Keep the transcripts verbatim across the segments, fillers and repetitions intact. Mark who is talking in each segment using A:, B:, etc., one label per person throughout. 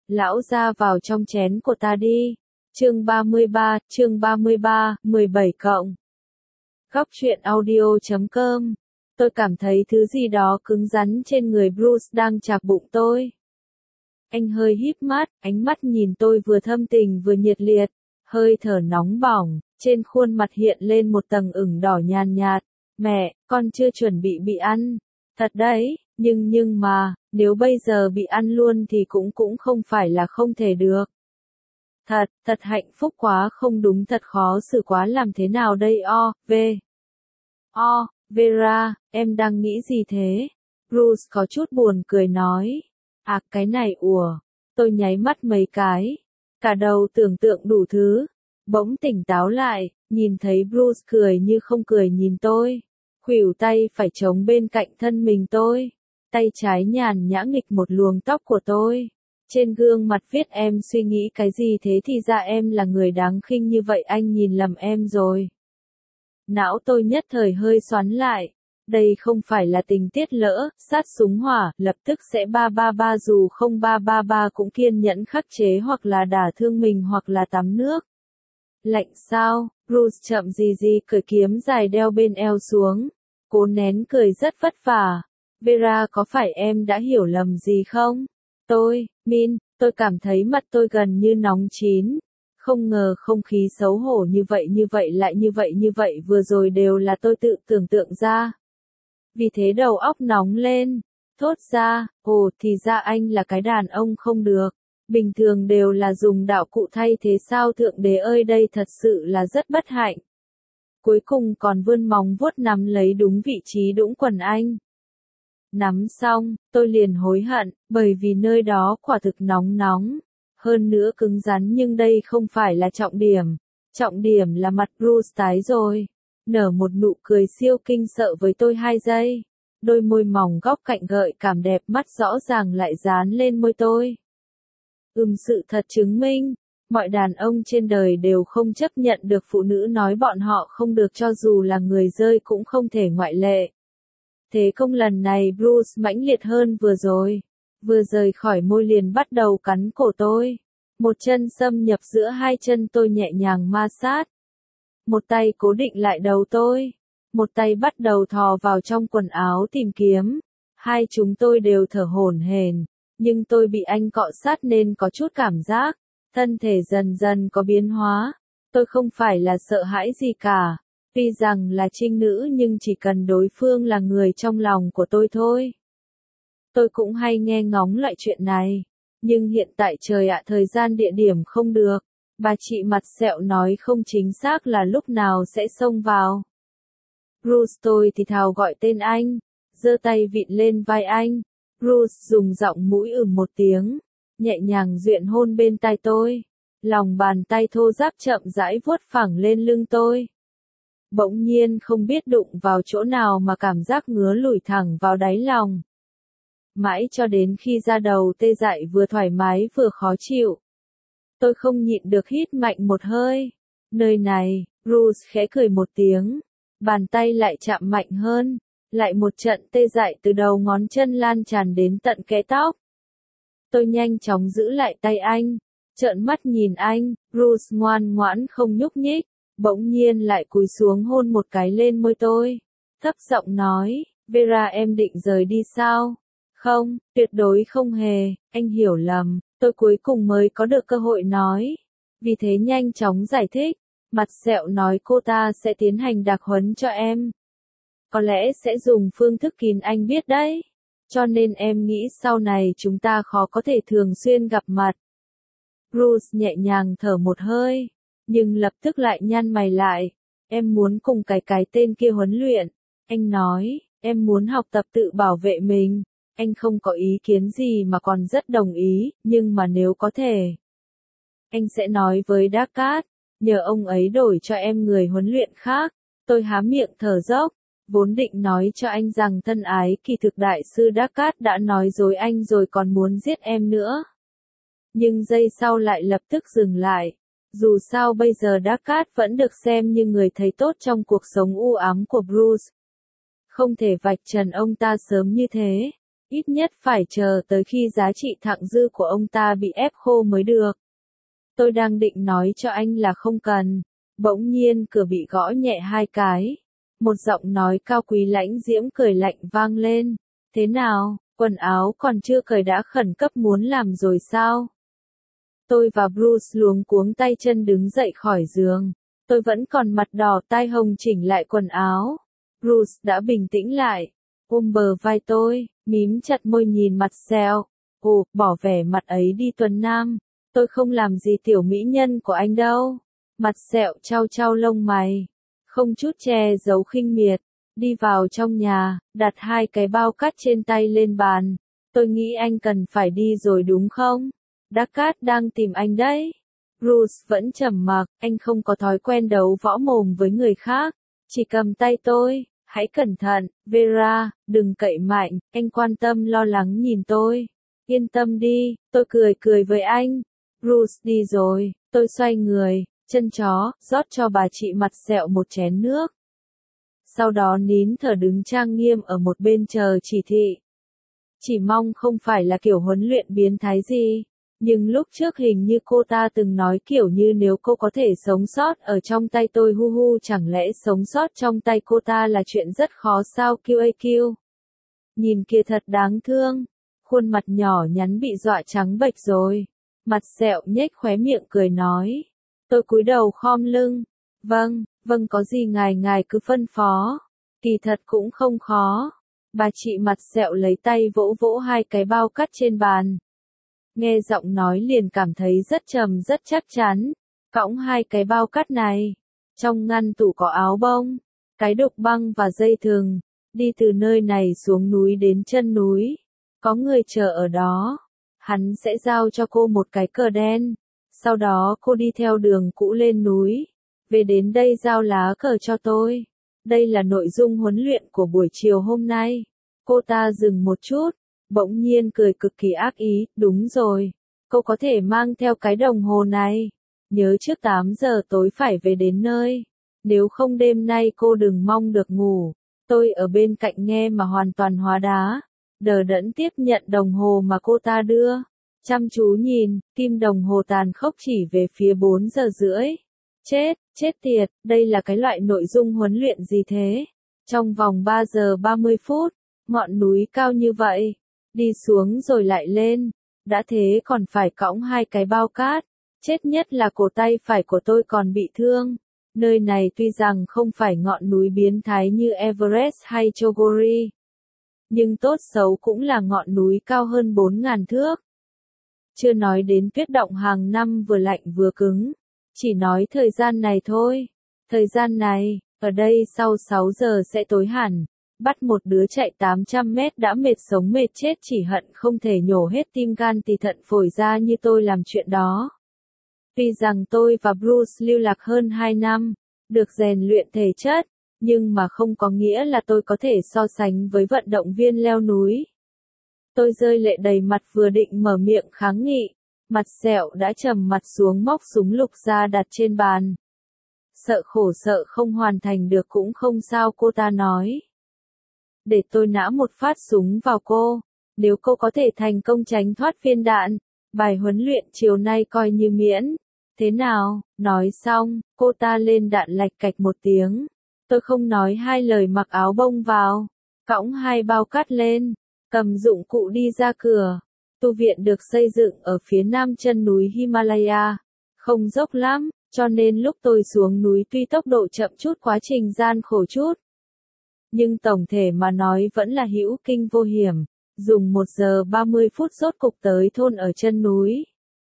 A: Lão ra vào trong chén của ta đi. Chương ba mươi ba, chương ba mươi ba, mười bảy cộng. Góc truyện audio chấm com. Tôi cảm thấy thứ gì đó cứng rắn trên người Bruce đang chạc bụng tôi. Anh hơi híp mắt, ánh mắt nhìn tôi vừa thâm tình vừa nhiệt liệt, hơi thở nóng bỏng, trên khuôn mặt hiện lên một tầng ửng đỏ nhàn nhạt. Mẹ, con chưa chuẩn bị bị ăn. Thật đấy, nhưng nhưng mà, nếu bây giờ bị ăn luôn thì cũng cũng không phải là không thể được. Thật, thật hạnh phúc quá, không đúng, thật khó xử quá, làm thế nào đây? O, V. O, Vera, em đang nghĩ gì thế? Bruce có chút buồn cười nói. À, cái này ủa. Tôi nháy mắt mấy cái. Cả đầu tưởng tượng đủ thứ. Bỗng tỉnh táo lại, nhìn thấy Bruce cười như không cười nhìn tôi. Khuỷu tay phải chống bên cạnh thân mình tôi. Tay trái nhàn nhã nghịch một luồng tóc của tôi. Trên gương mặt viết em suy nghĩ cái gì thế, thì ra em là người đáng khinh như vậy, anh nhìn lầm em rồi. Não tôi nhất thời hơi xoắn lại. Đây không phải là tình tiết lỡ, sát súng hỏa, lập tức sẽ ba ba ba, dù không ba ba ba cũng kiên nhẫn khắc chế hoặc là đả thương mình hoặc là tắm nước. Lạnh sao? Bruce chậm gì gì cởi kiếm dài đeo bên eo xuống. Cố nén cười rất vất vả. Vera, có phải em đã hiểu lầm gì không? Tôi, Min, tôi cảm thấy mặt tôi gần như nóng chín. Không ngờ không khí xấu hổ như vậy như vậy lại như vậy như vậy vừa rồi đều là tôi tự tưởng tượng ra. Vì thế đầu óc nóng lên. Thốt ra, ồ thì ra anh là cái đàn ông không được. Bình thường đều là dùng đạo cụ thay thế sao, thượng đế ơi, đây thật sự là rất bất hạnh. Cuối cùng còn vươn móng vuốt nắm lấy đúng vị trí đũng quần anh. Nắm xong, tôi liền hối hận, bởi vì nơi đó quả thực nóng nóng. Hơn nữa cứng rắn, nhưng đây không phải là trọng điểm. Trọng điểm là mặt Bruce tái rồi. Nở một nụ cười siêu kinh sợ với tôi hai giây. Đôi môi mỏng góc cạnh gợi cảm đẹp mắt rõ ràng lại dán lên môi tôi. Ừm, sự thật chứng minh, mọi đàn ông trên đời đều không chấp nhận được phụ nữ nói bọn họ không được, cho dù là người dơi cũng không thể ngoại lệ. Thế công lần này Bruce mãnh liệt hơn vừa rồi. Vừa rời khỏi môi liền bắt đầu cắn cổ tôi. Một chân xâm nhập giữa hai chân tôi, nhẹ nhàng ma sát. Một tay cố định lại đầu tôi. Một tay bắt đầu thò vào trong quần áo tìm kiếm. Hai chúng tôi đều thở hổn hển. Nhưng tôi bị anh cọ sát nên có chút cảm giác. Thân thể dần dần có biến hóa. Tôi không phải là sợ hãi gì cả. Tuy rằng là trinh nữ nhưng chỉ cần đối phương là người trong lòng của tôi thôi. Tôi cũng hay nghe ngóng lại chuyện này. Nhưng hiện tại trời ạ, thời gian địa điểm không được. Bà chị mặt sẹo nói không chính xác là lúc nào sẽ xông vào. Bruce, tôi thì thào gọi tên anh. Giơ tay vịn lên vai anh. Bruce dùng giọng mũi ừm một tiếng. Nhẹ nhàng duyện hôn bên tai tôi. Lòng bàn tay thô ráp chậm rãi vuốt phẳng lên lưng tôi. Bỗng nhiên không biết đụng vào chỗ nào mà cảm giác ngứa lủi thẳng vào đáy lòng. Mãi cho đến khi da đầu tê dại, vừa thoải mái vừa khó chịu. Tôi không nhịn được hít mạnh một hơi. Nơi này, Bruce khẽ cười một tiếng. Bàn tay lại chạm mạnh hơn. Lại một trận tê dại từ đầu ngón chân lan tràn đến tận kẽ tóc. Tôi nhanh chóng giữ lại tay anh. Trợn mắt nhìn anh. Bruce ngoan ngoãn không nhúc nhích. Bỗng nhiên lại cúi xuống hôn một cái lên môi tôi. Thấp giọng nói, Vera, em định rời đi sao? Không, tuyệt đối không hề, anh hiểu lầm. Tôi cuối cùng mới có được cơ hội nói. Vì thế nhanh chóng giải thích. Mặt sẹo nói cô ta sẽ tiến hành đặc huấn cho em. Có lẽ sẽ dùng phương thức kín, anh biết đấy. Cho nên em nghĩ sau này chúng ta khó có thể thường xuyên gặp mặt. Bruce nhẹ nhàng thở một hơi. Nhưng lập tức lại nhăn mày lại. Em muốn cùng cái cái tên kia huấn luyện. Anh nói, em muốn học tập tự bảo vệ mình. Anh không có ý kiến gì mà còn rất đồng ý, nhưng mà nếu có thể. Anh sẽ nói với Dakat, nhờ ông ấy đổi cho em người huấn luyện khác. Tôi há miệng thở dốc. Vốn định nói cho anh rằng thân ái, kỳ thực đại sư Dakat đã nói dối anh rồi còn muốn giết em nữa. Nhưng giây sau lại lập tức dừng lại. Dù sao bây giờ Dakat vẫn được xem như người thầy tốt trong cuộc sống u ám của Bruce. Không thể vạch trần ông ta sớm như thế. Ít nhất phải chờ tới khi giá trị thặng dư của ông ta bị ép khô mới được. Tôi đang định nói cho anh là không cần. Bỗng nhiên cửa bị gõ nhẹ hai cái. Một giọng nói cao quý lãnh diễm cười lạnh vang lên. Thế nào, quần áo còn chưa cởi đã khẩn cấp muốn làm rồi sao? Tôi và Bruce luống cuống tay chân đứng dậy khỏi giường. Tôi vẫn còn mặt đỏ tai hồng chỉnh lại quần áo. Bruce đã bình tĩnh lại. Ôm bờ vai tôi, mím chặt môi nhìn mặt Sẹo. Ồ, bỏ vẻ mặt ấy đi Tuấn Nam. Tôi không làm gì tiểu mỹ nhân của anh đâu. Mặt Sẹo trao trao lông mày. Không chút che giấu khinh miệt. Đi vào trong nhà, đặt hai cái bao cát trên tay lên bàn. Tôi nghĩ anh cần phải đi rồi đúng không? Dakat đang tìm anh đấy. Bruce vẫn trầm mặc, anh không có thói quen đấu võ mồm với người khác. Chỉ cầm tay tôi, hãy cẩn thận, Vera, đừng cậy mạnh, anh quan tâm lo lắng nhìn tôi. Yên tâm đi, tôi cười cười với anh. Bruce đi rồi, tôi xoay người, chân chó, rót cho bà chị mặt Sẹo một chén nước. Sau đó nín thở đứng trang nghiêm ở một bên chờ chỉ thị. Chỉ mong không phải là kiểu huấn luyện biến thái gì. Nhưng lúc trước hình như cô ta từng nói kiểu như nếu cô có thể sống sót ở trong tay tôi hu hu chẳng lẽ sống sót trong tay cô ta là chuyện rất khó sao quy a quy. Nhìn kia thật đáng thương. Khuôn mặt nhỏ nhắn bị dọa trắng bệch rồi. Mặt Sẹo nhếch khóe miệng cười nói. Tôi cúi đầu khom lưng. Vâng, vâng có gì ngài ngài cứ phân phó. Kỳ thật cũng không khó. Bà chị mặt Sẹo lấy tay vỗ vỗ hai cái bao cát trên bàn. Nghe giọng nói liền cảm thấy rất trầm rất chắc chắn. Cõng hai cái bao cát này. Trong ngăn tủ có áo bông, cái đục băng và dây thừng. Đi từ nơi này xuống núi đến chân núi. Có người chờ ở đó. Hắn sẽ giao cho cô một cái cờ đen. Sau đó cô đi theo đường cũ lên núi. Về đến đây giao lá cờ cho tôi. Đây là nội dung huấn luyện của buổi chiều hôm nay. Cô ta dừng một chút. Bỗng nhiên cười cực kỳ ác ý, đúng rồi. Cô có thể mang theo cái đồng hồ này. Nhớ trước tám giờ tối phải về đến nơi. Nếu không đêm nay cô đừng mong được ngủ. Tôi ở bên cạnh nghe mà hoàn toàn hóa đá. Đờ đẫn tiếp nhận đồng hồ mà cô ta đưa. Chăm chú nhìn, kim đồng hồ tàn khốc chỉ về phía bốn giờ rưỡi. Chết, chết tiệt, đây là cái loại nội dung huấn luyện gì thế? Trong vòng ba giờ ba mươi phút, ngọn núi cao như vậy. Đi xuống rồi lại lên. Đã thế còn phải cõng hai cái bao cát. Chết nhất là cổ tay phải của tôi còn bị thương. Nơi này tuy rằng không phải ngọn núi biến thái như Everest hay Chogori. Nhưng tốt xấu cũng là ngọn núi cao hơn bốn nghìn thước. Chưa nói đến tuyết động hàng năm vừa lạnh vừa cứng. Chỉ nói thời gian này thôi. Thời gian này, ở đây sau sáu giờ sẽ tối hẳn. Bắt một đứa chạy tám trăm mét đã mệt sống mệt chết chỉ hận không thể nhổ hết tim gan tỳ thận phổi ra như tôi làm chuyện đó. Tuy rằng tôi và Bruce lưu lạc hơn hai năm, được rèn luyện thể chất, nhưng mà không có nghĩa là tôi có thể so sánh với vận động viên leo núi. Tôi rơi lệ đầy mặt vừa định mở miệng kháng nghị, mặt Sẹo đã trầm mặt xuống móc súng lục ra đặt trên bàn. Sợ khổ sợ không hoàn thành được cũng không sao cô ta nói. Để tôi nã một phát súng vào cô, nếu cô có thể thành công tránh thoát viên đạn, bài huấn luyện chiều nay coi như miễn. Thế nào, nói xong, cô ta lên đạn lạch cạch một tiếng. Tôi không nói hai lời mặc áo bông vào, cõng hai bao cát lên, cầm dụng cụ đi ra cửa. Tu viện được xây dựng ở phía nam chân núi Himalaya, không dốc lắm, cho nên lúc tôi xuống núi tuy tốc độ chậm chút quá trình gian khổ chút. Nhưng tổng thể mà nói vẫn là hữu kinh vô hiểm, dùng một giờ ba mươi phút rốt cục tới thôn ở chân núi.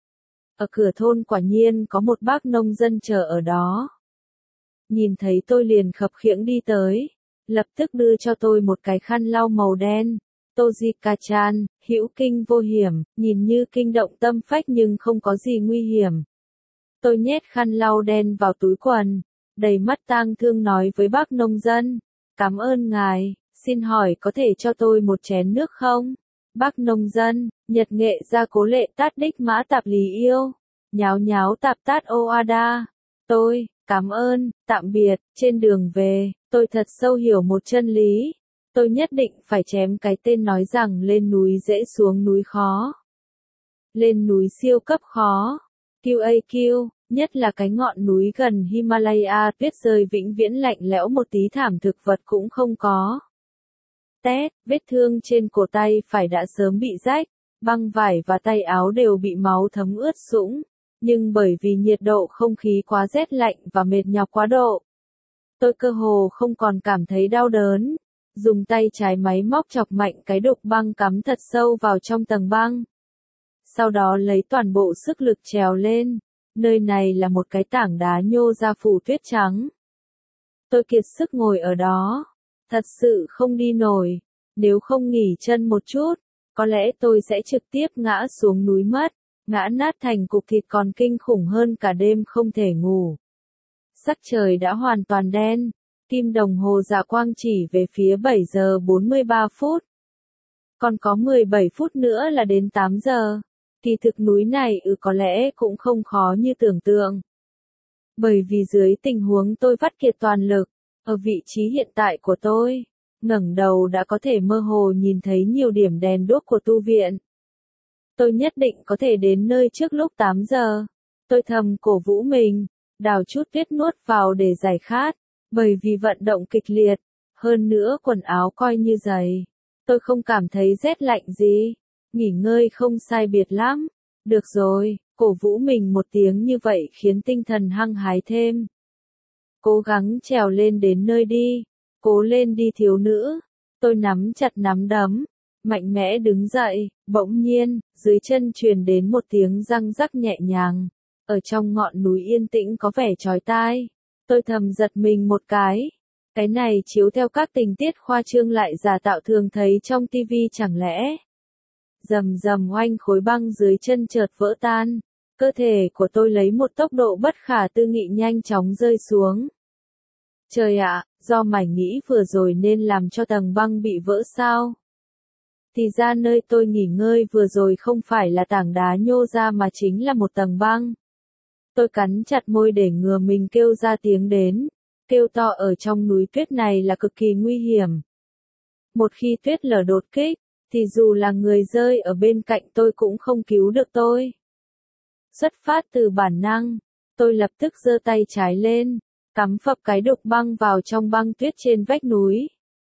A: Ở cửa thôn quả nhiên có một bác nông dân chờ ở đó. Nhìn thấy tôi liền khập khiễng đi tới, lập tức đưa cho tôi một cái khăn lau màu đen. Tojika-chan, hữu kinh vô hiểm, nhìn như kinh động tâm phách nhưng không có gì nguy hiểm. Tôi nhét khăn lau đen vào túi quần, đầy mắt tang thương nói với bác nông dân. Cảm ơn ngài, xin hỏi có thể cho tôi một chén nước không? Bác nông dân, Nhật nghệ gia cố lệ tát đích mã tạp lý yêu. Nháo nháo tạp tát Oada. Tôi, cảm ơn, tạm biệt, trên đường về, tôi thật sâu hiểu một chân lý. Tôi nhất định phải chém cái tên nói rằng lên núi dễ xuống núi khó. Lên núi siêu cấp khó. quy a quy, nhất là cái ngọn núi gần Himalaya tuyết rơi vĩnh viễn lạnh lẽo một tí thảm thực vật cũng không có. Tét, vết thương trên cổ tay phải đã sớm bị rách, băng vải và tay áo đều bị máu thấm ướt sũng, nhưng bởi vì nhiệt độ không khí quá rét lạnh và mệt nhọc quá độ, tôi cơ hồ không còn cảm thấy đau đớn. Dùng tay trái máy móc chọc mạnh cái đục băng cắm thật sâu vào trong tầng băng. Sau đó lấy toàn bộ sức lực trèo lên, nơi này là một cái tảng đá nhô ra phủ tuyết trắng. Tôi kiệt sức ngồi ở đó, thật sự không đi nổi, nếu không nghỉ chân một chút, có lẽ tôi sẽ trực tiếp ngã xuống núi mất, ngã nát thành cục thịt còn kinh khủng hơn cả đêm không thể ngủ. Sắc trời đã hoàn toàn đen, kim đồng hồ dạ quang chỉ về phía bảy giờ bốn mươi ba phút. Còn có mười bảy phút nữa là đến tám giờ. Kỳ thực núi này ừ có lẽ cũng không khó như tưởng tượng. Bởi vì dưới tình huống tôi vắt kiệt toàn lực, ở vị trí hiện tại của tôi, ngẩng đầu đã có thể mơ hồ nhìn thấy nhiều điểm đèn đuốc của tu viện. Tôi nhất định có thể đến nơi trước lúc tám giờ. Tôi thầm cổ vũ mình, đào chút tuyết nuốt vào để giải khát, bởi vì vận động kịch liệt, hơn nữa quần áo coi như dày. Tôi không cảm thấy rét lạnh gì, nghỉ ngơi không sai biệt lắm. Được rồi, cổ vũ mình một tiếng như vậy khiến tinh thần hăng hái thêm. Cố gắng trèo lên đến nơi đi, cố lên đi thiếu nữ. Tôi nắm chặt nắm đấm, mạnh mẽ đứng dậy, bỗng nhiên, dưới chân truyền đến một tiếng răng rắc nhẹ nhàng. Ở trong ngọn núi yên tĩnh có vẻ chói tai. Tôi thầm giật mình một cái. Cái này chiếu theo các tình tiết khoa trương lại giả tạo thường thấy trong tivi chẳng lẽ. Rầm rầm oanh khối băng dưới chân chợt vỡ tan. Cơ thể của tôi lấy một tốc độ bất khả tư nghị nhanh chóng rơi xuống. Trời ạ, do mải nghĩ vừa rồi nên làm cho tầng băng bị vỡ sao? Thì ra nơi tôi nghỉ ngơi vừa rồi không phải là tảng đá nhô ra mà chính là một tầng băng. Tôi cắn chặt môi để ngừa mình kêu ra tiếng đến. Kêu to ở trong núi tuyết này là cực kỳ nguy hiểm. Một khi tuyết lở đột kích, thì dù là người rơi ở bên cạnh tôi cũng không cứu được tôi. Xuất phát từ bản năng, tôi lập tức giơ tay trái lên, cắm phập cái đục băng vào trong băng tuyết trên vách núi.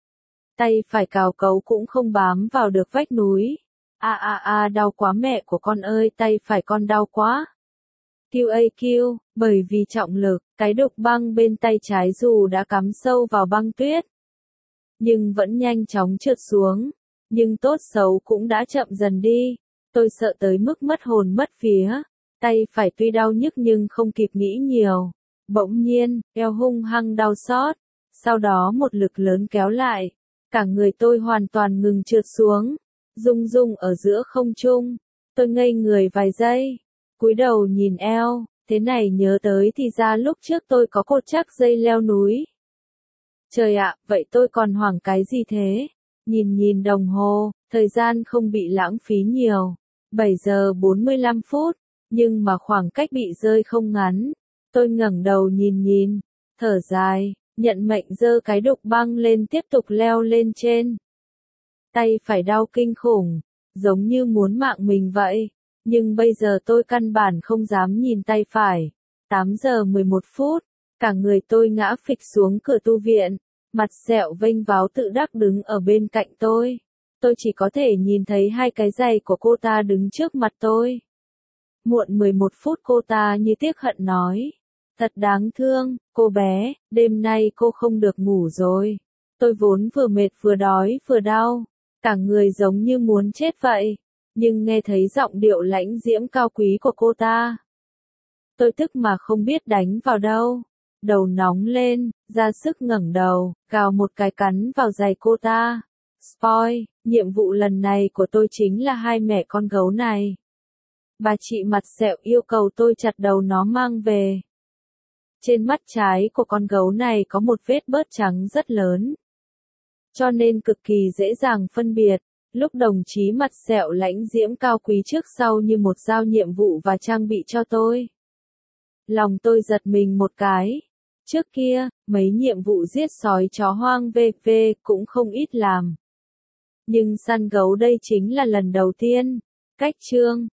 A: Tay phải cào cấu cũng không bám vào được vách núi. A a a đau quá mẹ của con ơi, tay phải con đau quá. quy a quy, bởi vì trọng lực, cái đục băng bên tay trái dù đã cắm sâu vào băng tuyết, nhưng vẫn nhanh chóng trượt xuống. Nhưng tốt xấu cũng đã chậm dần đi. Tôi sợ tới mức mất hồn mất vía. Tay phải tuy đau nhức nhưng không kịp nghĩ nhiều. Bỗng nhiên, eo hung hăng đau xót. Sau đó một lực lớn kéo lại. Cả người tôi hoàn toàn ngừng trượt xuống. Rung rung ở giữa không trung. Tôi ngây người vài giây. Cúi đầu nhìn eo. Thế này nhớ tới thì ra lúc trước tôi có cột chắc dây leo núi. Trời ạ, vậy tôi còn hoảng cái gì thế? Nhìn nhìn đồng hồ, thời gian không bị lãng phí nhiều. bảy giờ bốn mươi lăm phút, nhưng mà khoảng cách bị rơi không ngắn. Tôi ngẩng đầu nhìn nhìn, thở dài, nhận mệnh giơ cái đục băng lên tiếp tục leo lên trên. Tay phải đau kinh khủng, giống như muốn mạng mình vậy. Nhưng bây giờ tôi căn bản không dám nhìn tay phải. tám giờ mười một phút, cả người tôi ngã phịch xuống cửa tu viện. Mặt sẹo vênh váo tự đắc đứng ở bên cạnh tôi. Tôi chỉ có thể nhìn thấy hai cái giày của cô ta đứng trước mặt tôi. Muộn mười một phút cô ta như tiếc hận nói. Thật đáng thương, cô bé, đêm nay cô không được ngủ rồi. Tôi vốn vừa mệt vừa đói vừa đau. Cả người giống như muốn chết vậy. Nhưng nghe thấy giọng điệu lãnh diễm cao quý của cô ta. Tôi tức mà không biết đánh vào đâu. Đầu nóng lên, ra sức ngẩng đầu, cào một cái cắn vào giày cô ta. Spoil, nhiệm vụ lần này của tôi chính là hai mẹ con gấu này. Bà chị mặt sẹo yêu cầu tôi chặt đầu nó mang về. Trên mắt trái của con gấu này có một vết bớt trắng rất lớn. Cho nên cực kỳ dễ dàng phân biệt. Lúc đồng chí mặt sẹo lãnh diễm cao quý trước sau như một giao nhiệm vụ và trang bị cho tôi. Lòng tôi giật mình một cái. Trước kia, mấy nhiệm vụ giết sói chó hoang vê vê cũng không ít làm. Nhưng săn gấu đây chính là lần đầu tiên. Cách chương